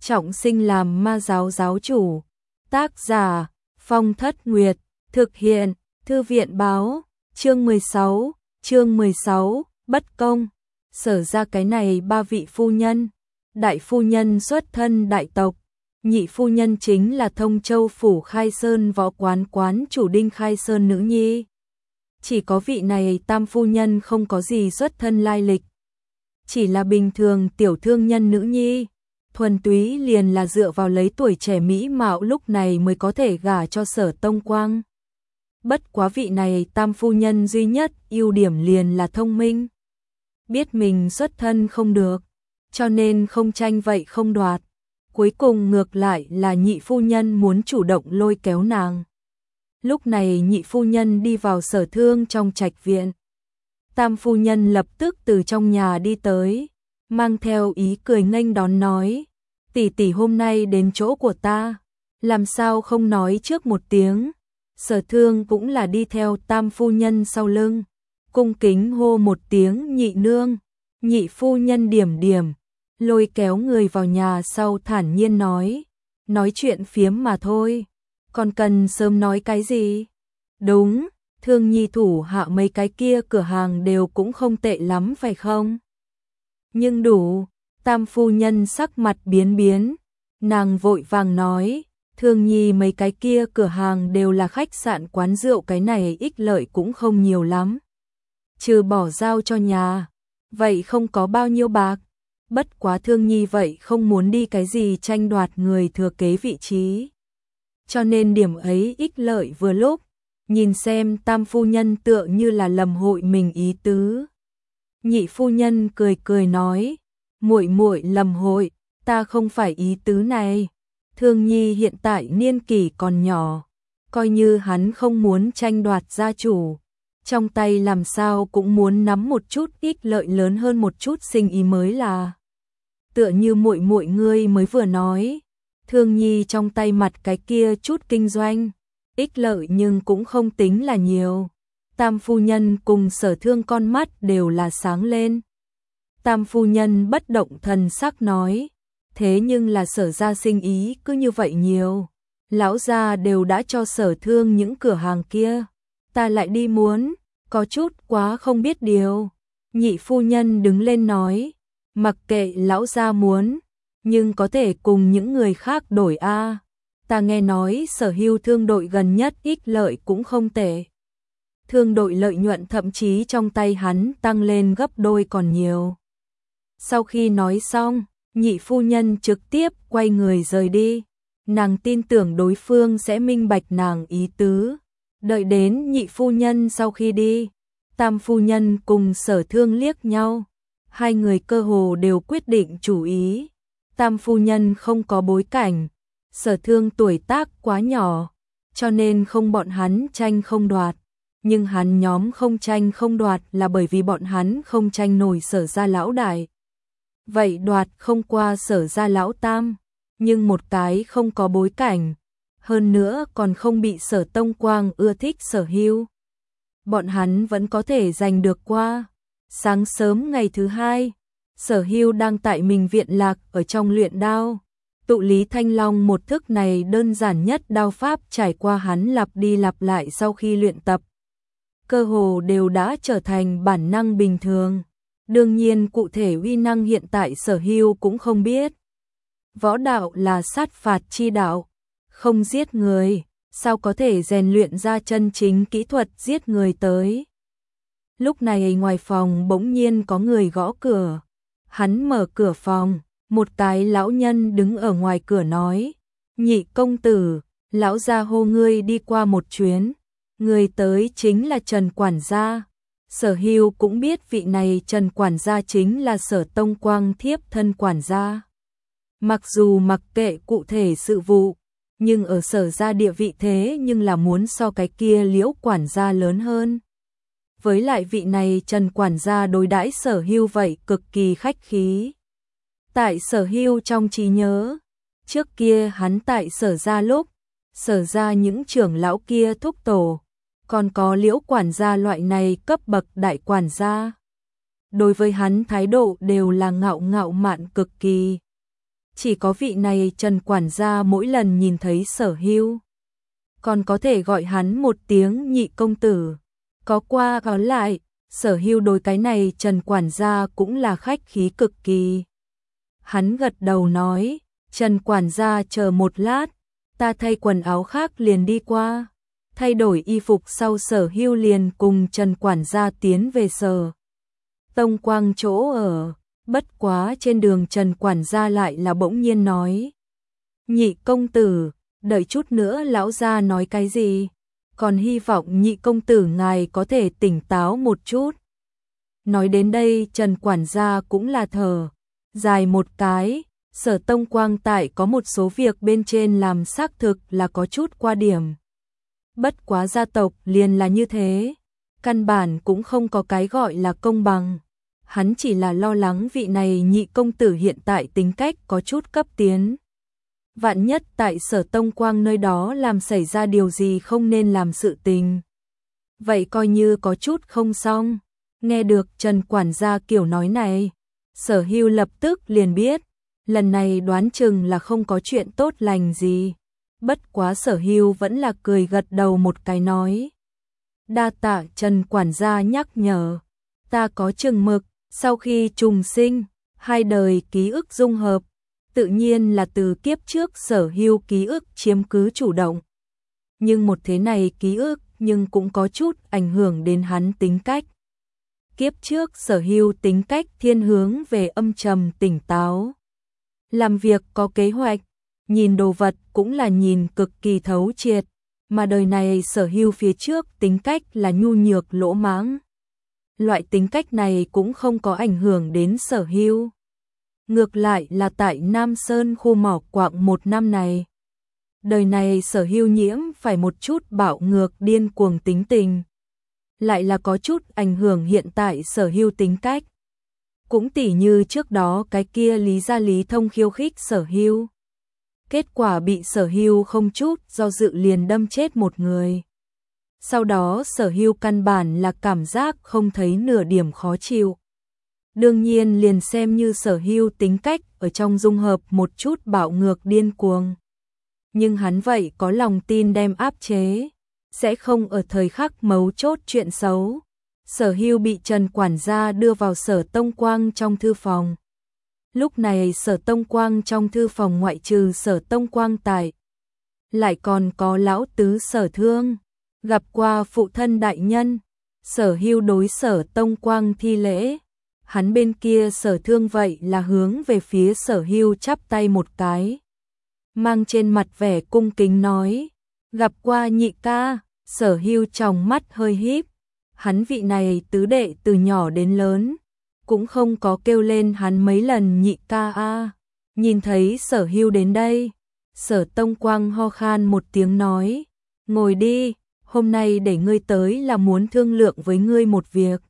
trọng sinh làm ma giáo giáo chủ. Tác giả Phong Thất Nguyệt, thực hiện Thư viện báo. Chương 16, bất công. Sở ra cái này ba vị phu nhân. Đại phu nhân xuất thân đại tộc, nhị phu nhân chính là Thông Châu phủ Khai Sơn võ quán quán chủ Đinh Khai Sơn nữ nhi. Chỉ có vị này tam phu nhân không có gì xuất thân lai lịch, chỉ là bình thường tiểu thương nhân nữ nhi, thuần túy liền là dựa vào lấy tuổi trẻ mỹ mạo lúc này mới có thể gả cho Sở Tông Quang. Bất quá vị này tam phu nhân duy nhất ưu điểm liền là thông minh, biết mình xuất thân không được, cho nên không tranh vậy không đoạt. Cuối cùng ngược lại là nhị phu nhân muốn chủ động lôi kéo nàng. Lúc này nhị phu nhân đi vào Sở Thương trong trạch viện. Tam phu nhân lập tức từ trong nhà đi tới, mang theo ý cười nghênh đón nói: tỷ tỷ hôm nay đến chỗ của ta, làm sao không nói trước một tiếng. Sở Thương cũng là đi theo tam phu nhân sau lưng, cung kính hô một tiếng nhị nương. Nhị phu nhân điểm điểm, lôi kéo người vào nhà sau thản nhiên nói chuyện phiếm mà thôi, còn cần sớm nói cái gì? Đúng, Thương nhi thủ hạ mấy cái kia cửa hàng đều cũng không tệ lắm phải không? Nhưng đủ. Tam phu nhân sắc mặt biến biến, nàng vội vàng nói: Thương nhi mấy cái kia cửa hàng đều là khách sạn quán rượu, cái này ích lợi cũng không nhiều lắm, trừ bỏ giao cho nhà, vậy không có bao nhiêu bạc. Bất quá Thương nhi vậy không muốn đi cái gì tranh đoạt người thừa kế vị trí, cho nên điểm ấy ích lợi vừa lúc. Nhìn xem tam phu nhân tựa như là lầm hội mình ý tứ. Nhị phu nhân cười cười nói: muội muội lầm hội, ta không phải ý tứ này. Thương nhi hiện tại niên kỷ còn nhỏ, coi như hắn không muốn tranh đoạt gia chủ, trong tay làm sao cũng muốn nắm một chút ích lợi lớn hơn một chút sinh ý mới là. Tựa như muội muội ngươi mới vừa nói, Thương nhi trong tay mặt cái kia chút kinh doanh, ích lợi nhưng cũng không tính là nhiều. Tam phu nhân cùng Sở Thương con mắt đều là sáng lên. Tam phu nhân bất động thần sắc nói: thế nhưng là Sở gia sinh ý cứ như vậy nhiều, lão gia đều đã cho Sở Thương những cửa hàng kia, ta lại đi muốn, có chút quá không biết điều. Nhị phu nhân đứng lên nói: mặc kệ lão gia muốn, nhưng có thể cùng những người khác đổi a. Ta nghe nói Sở Hưu thương đội gần nhất ích lợi cũng không tệ, thương đội lợi nhuận thậm chí trong tay hắn tăng lên gấp đôi còn nhiều. Sau khi nói xong, nhị phu nhân trực tiếp quay người rời đi. Nàng tin tưởng đối phương sẽ minh bạch nàng ý tứ. Đợi đến nhị phu nhân sau khi đi, tam phu nhân cùng Sở Thương liếc nhau. Hai người cơ hồ đều quyết định chủ ý. Tam phu nhân không có bối cảnh, Sở Thương tuổi tác quá nhỏ, cho nên không bọn hắn tranh không đoạt. Nhưng hắn nhóm không tranh không đoạt là bởi vì bọn hắn không tranh nổi Sở gia lão đại. Vậy đoạt không qua Sở gia lão tam, nhưng một cái không có bối cảnh, hơn nữa còn không bị Sở Tông Quang ưa thích Sở Hưu, bọn hắn vẫn có thể giành được qua. Sáng sớm ngày thứ hai, Sở Hưu đang tại mình viện lạc ở trong luyện đao. Tụ Lý Thanh Long một thức này đơn giản nhất đao pháp trải qua hắn lặp đi lặp lại sau khi luyện tập, cơ hồ đều đã trở thành bản năng bình thường. Đương nhiên cụ thể uy năng hiện tại Sở Hưu cũng không biết. Võ đạo là sát phạt chi đạo, không giết người, sao có thể rèn luyện ra chân chính kỹ thuật giết người tới. Lúc này ngoài phòng bỗng nhiên có người gõ cửa. Hắn mở cửa phòng, một cái lão nhân đứng ở ngoài cửa nói: nhị công tử, lão gia hô ngươi đi qua một chuyến. Người tới chính là Trần quản gia. Sở Hưu cũng biết vị này Trần quản gia chính là Sở Tông Quang thiếp thân quản gia. Mặc dù mặc kệ cụ thể sự vụ, nhưng ở Sở gia địa vị thế nhưng là muốn so cái kia Liễu quản gia lớn hơn. Với lại vị này Trần quản gia đối đãi Sở Hưu vậy cực kỳ khách khí. Tại Sở Hưu trong trí nhớ, trước kia hắn tại Sở gia lúc, Sở gia những trưởng lão kia thúc tổ, còn có Liễu quản gia loại này cấp bậc đại quản gia, đối với hắn thái độ đều là ngạo ngạo mạn cực kỳ. Chỉ có vị này Trần quản gia mỗi lần nhìn thấy Sở Hưu, còn có thể gọi hắn một tiếng nhị công tử. Có qua có lại, Sở Hưu đối cái này Trần quản gia cũng là khách khí cực kỳ. Hắn gật đầu nói, Trần quản gia chờ một lát, ta thay quần áo khác liền đi qua. Thay đổi y phục sau Sở Hưu liền cùng Trần quản gia tiến về Sở Tông Quang chỗ ở. Bất quá trên đường Trần quản gia lại là bỗng nhiên nói, nhị công tử, đợi chút nữa lão gia nói cái gì, còn hy vọng nhị công tử ngài có thể tỉnh táo một chút. Nói đến đây Trần quản gia cũng là thở dài một cái, Sở Tông Quang tại có một số việc bên trên làm xác thực là có chút qua điểm. Bất quá gia tộc liền là như thế, căn bản cũng không có cái gọi là công bằng. Hắn chỉ là lo lắng vị này nhị công tử hiện tại tính cách có chút cấp tiến. Vạn nhất tại Sở Tông Quang nơi đó làm xảy ra điều gì không nên làm sự tình. Vậy coi như có chút không xong. Nghe được Trần quản gia kiểu nói này, Sở Hưu lập tức liền biết, lần này đoán chừng là không có chuyện tốt lành gì. Bất quá Sở Hưu vẫn là cười gật đầu một cái nói. Đa tạ Trần quản gia nhắc nhở, ta có chừng mực. Sau khi trùng sinh, hai đời ký ức dung hợp, tự nhiên là từ kiếp trước Sở Hưu ký ức chiếm cứ chủ động. Nhưng một thế này ký ức nhưng cũng có chút ảnh hưởng đến hắn tính cách. Kiếp trước Sở Hưu tính cách thiên hướng về âm trầm tỉnh táo. Làm việc có kế hoạch, nhìn đồ vật cũng là nhìn cực kỳ thấu triệt, mà đời này Sở Hưu phía trước tính cách là nhu nhược lỗ mãng. Loại tính cách này cũng không có ảnh hưởng đến Sở Hưu. Ngược lại là tại Nam Sơn khu mỏ quặng một năm này. Đời này Sở Hưu nhiễm phải một chút bạo ngược điên cuồng tính tình. Lại là có chút ảnh hưởng hiện tại Sở Hưu tính cách. Cũng tỉ như trước đó cái kia Lý Gia Lý Thông khiêu khích Sở Hưu. Kết quả bị Sở Hưu không chút do dự liền đâm chết một người. Sau đó Sở Hưu căn bản là cảm giác không thấy nửa điểm khó chịu. Đương nhiên liền xem như Sở Hưu tính cách ở trong dung hợp một chút bạo ngược điên cuồng. Nhưng hắn vậy có lòng tin đem áp chế, sẽ không ở thời khắc mấu chốt chuyện xấu. Sở Hưu bị Trần quản gia đưa vào Sở Tông Quang trong thư phòng. Lúc này Sở Tông Quang trong thư phòng ngoại trừ Sở Tông Quang tại, lại còn có lão tứ Sở Thương. Gặp qua phụ thân đại nhân, Sở Hưu đối Sở Tông Quang thi lễ. Hắn bên kia Sở Thương vậy là hướng về phía Sở Hưu chắp tay một cái, mang trên mặt vẻ cung kính nói, gặp qua nhị ca. Sở Hưu trong mắt hơi híp, hắn vị này tứ đệ từ nhỏ đến lớn, cũng không có kêu lên hắn mấy lần nhị ca a. Nhìn thấy Sở Hưu đến đây, Sở Tông Quang ho khan một tiếng nói, ngồi đi, hôm nay để ngươi tới là muốn thương lượng với ngươi một việc.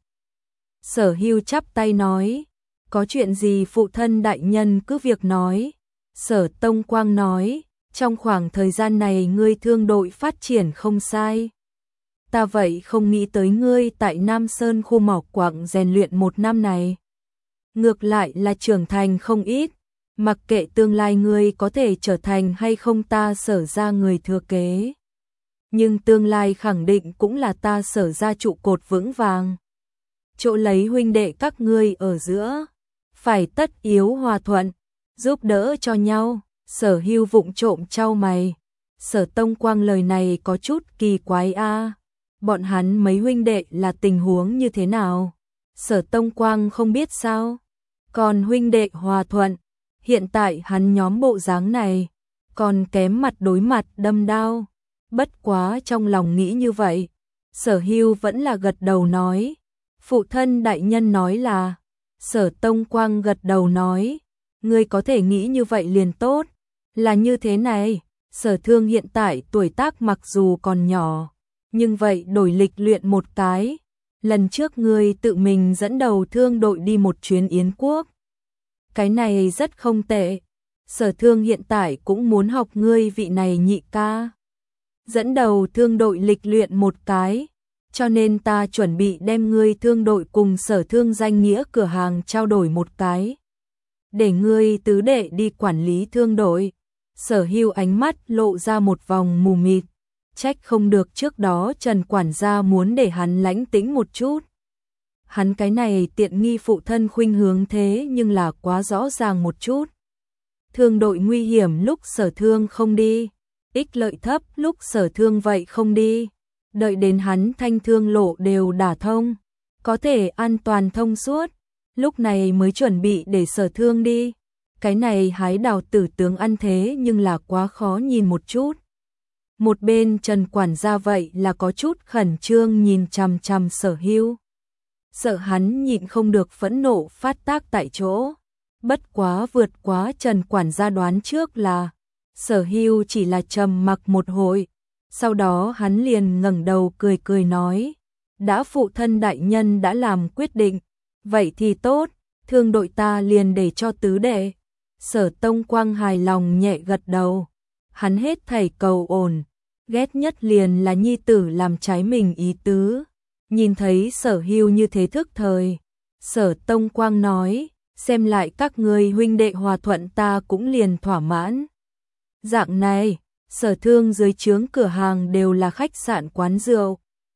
Sở Hưu chắp tay nói, có chuyện gì phụ thân đại nhân cứ việc nói. Sở Tông Quang nói, trong khoảng thời gian này ngươi thương đội phát triển không sai. Ta vậy không nghĩ tới ngươi tại Nam Sơn khu mỏ quặng rèn luyện một năm này. Ngược lại là trưởng thành không ít, mặc kệ tương lai ngươi có thể trở thành hay không ta Sở ra người thừa kế. Nhưng tương lai khẳng định cũng là ta Sở ra trụ cột vững vàng. Chỗ lấy huynh đệ các ngươi ở giữa, phải tất yếu hòa thuận, giúp đỡ cho nhau. Sở Hưu vụng trộm chau mày. Sở Tông Quang lời này có chút kỳ quái a. Bọn hắn mấy huynh đệ là tình huống như thế nào? Sở Tông Quang không biết sao? Còn huynh đệ hòa thuận, hiện tại hắn nhóm bộ dáng này, còn kém mặt đối mặt đâm đao. Bất quá trong lòng nghĩ như vậy, Sở Hưu vẫn là gật đầu nói, phụ thân đại nhân nói là. Sở Tông Quang gật đầu nói, ngươi có thể nghĩ như vậy liền tốt. Là như thế này, Sở Thương hiện tại tuổi tác mặc dù còn nhỏ, nhưng vậy đổi lịch luyện một cái. Lần trước ngươi tự mình dẫn đầu thương đội đi một chuyến Yến Quốc. Cái này rất không tệ. Sở Thương hiện tại cũng muốn học ngươi vị này nhị ca. Dẫn đầu thương đội lịch luyện một cái. Cho nên ta chuẩn bị đem ngươi thương đội cùng Sở Thương danh nghĩa cửa hàng trao đổi một cái. để ngươi tứ đệ đi quản lý thương đội. Sở Hưu ánh mắt lộ ra một vòng mù mịt, trách không được trước đó Trần quản gia muốn để hắn lãnh tĩnh một chút. Hắn cái này tiện nghi phụ thân khuynh hướng thế nhưng là quá rõ ràng một chút. Thương đội nguy hiểm lúc Sở Thương không đi, ích lợi thấp lúc Sở Thương vậy không đi. Đợi đến hắn thanh thương lộ đều đả thông, có thể an toàn thông suốt, lúc này mới chuẩn bị để Sở Thương đi. Cái này hái đào tử tướng ăn thế nhưng là quá khó nhìn một chút. Một bên Trần quản gia vậy là có chút khẩn trương nhìn chằm chằm Sở Hưu. Sợ hắn nhịn không được phẫn nộ phát tác tại chỗ. Bất quá vượt quá Trần quản gia đoán trước là Sở Hưu chỉ là trầm mặc một hồi. Sau đó hắn liền ngẩng đầu cười cười nói, đã phụ thân đại nhân đã làm quyết định, vậy thì tốt, thương đội ta liền để cho tứ đệ. Sở Tông Quang hài lòng nhẹ gật đầu, hắn hết thảy cầu ổn, ghét nhất liền là nhi tử làm trái mình ý tứ. Nhìn thấy Sở Hưu như thế thức thời, Sở Tông Quang nói, xem lại các ngươi huynh đệ hòa thuận ta cũng liền thỏa mãn. Dạng này, Sở Thương dưới trướng cửa hàng đều là khách sạn quán rượu.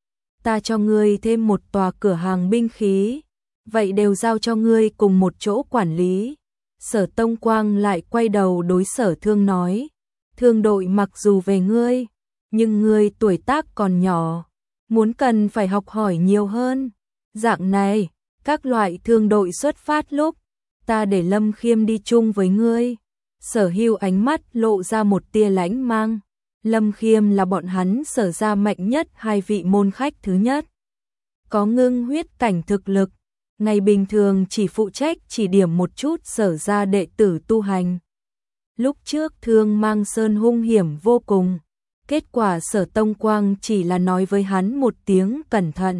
Ta cho ngươi thêm một tòa cửa hàng binh khí, vậy đều giao cho ngươi cùng một chỗ quản lý. Sở Tông Quang lại quay đầu đối Sở Thương nói, thương đội mặc dù về ngươi, nhưng ngươi tuổi tác còn nhỏ, muốn cần phải học hỏi nhiều hơn. Dạng này, các loại thương đội xuất phát lúc, ta để Lâm Khiêm đi chung với ngươi. Sở Hưu ánh mắt lộ ra một tia lãnh mang. Lâm Khiêm là bọn hắn Sở gia mạnh nhất hai vị môn khách thứ nhất. Có ngưng huyết cảnh thực lực, ngày bình thường chỉ phụ trách chỉ điểm một chút Sở gia đệ tử tu hành. Lúc trước Thương Mang Sơn hung hiểm vô cùng, kết quả Sở Tông Quang chỉ là nói với hắn một tiếng cẩn thận.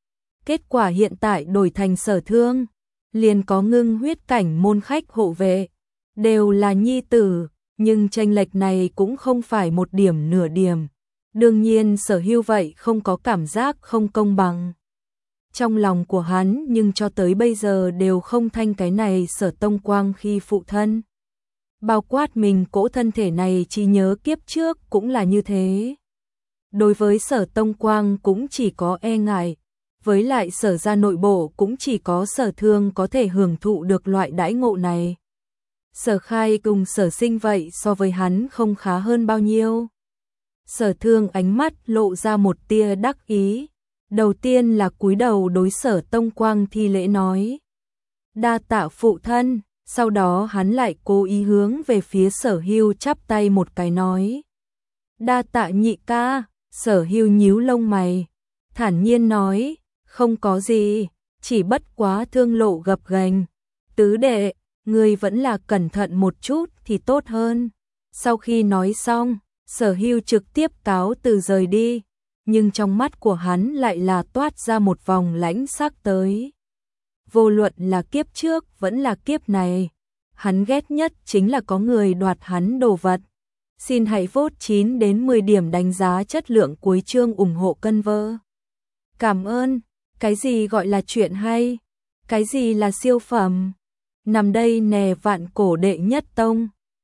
Kết quả hiện tại đổi thành Sở Thương, liền có ngưng huyết cảnh môn khách hộ vệ, đều là nhi tử, nhưng chênh lệch này cũng không phải một điểm nửa điểm. Đương nhiên Sở Hưu vậy không có cảm giác không công bằng. Trong lòng của hắn nhưng cho tới bây giờ đều không thanh cái này Sở Tông Quang khi phụ thân. Bao quát mình cỗ thân thể này chỉ nhớ kiếp trước cũng là như thế. Đối với Sở Tông Quang cũng chỉ có e ngại, với lại Sở gia nội bộ cũng chỉ có Sở Thương có thể hưởng thụ được loại đãi ngộ này. Sở Khai cùng Sở Sinh vậy so với hắn không khá hơn bao nhiêu. Sở Thương ánh mắt lộ ra một tia đắc ý, đầu tiên là cúi đầu đối Sở Tông Quang thi lễ nói, đa tạ phụ thân. Sau đó hắn lại cố ý hướng về phía Sở Hưu chắp tay một cái nói, đa tạ nhị ca. Sở Hưu nhíu lông mày, thản nhiên nói, không có gì, chỉ bất quá thương lộ gập ghềnh. Tứ đệ, ngươi vẫn là cẩn thận một chút thì tốt hơn. Sau khi nói xong, Sở Hưu trực tiếp cáo từ rời đi, nhưng trong mắt của hắn lại là toát ra một vòng lãnh sắc tới. Vô luận là kiếp trước vẫn là kiếp này, hắn ghét nhất chính là có người đoạt hắn đồ vật. Xin hãy vote 9 đến 10 điểm đánh giá chất lượng cuối chương ủng hộ cân vơ. Cảm ơn. Cái gì gọi là chuyện hay? Cái gì là siêu phẩm? Nằm đây nè vạn cổ đệ nhất tông.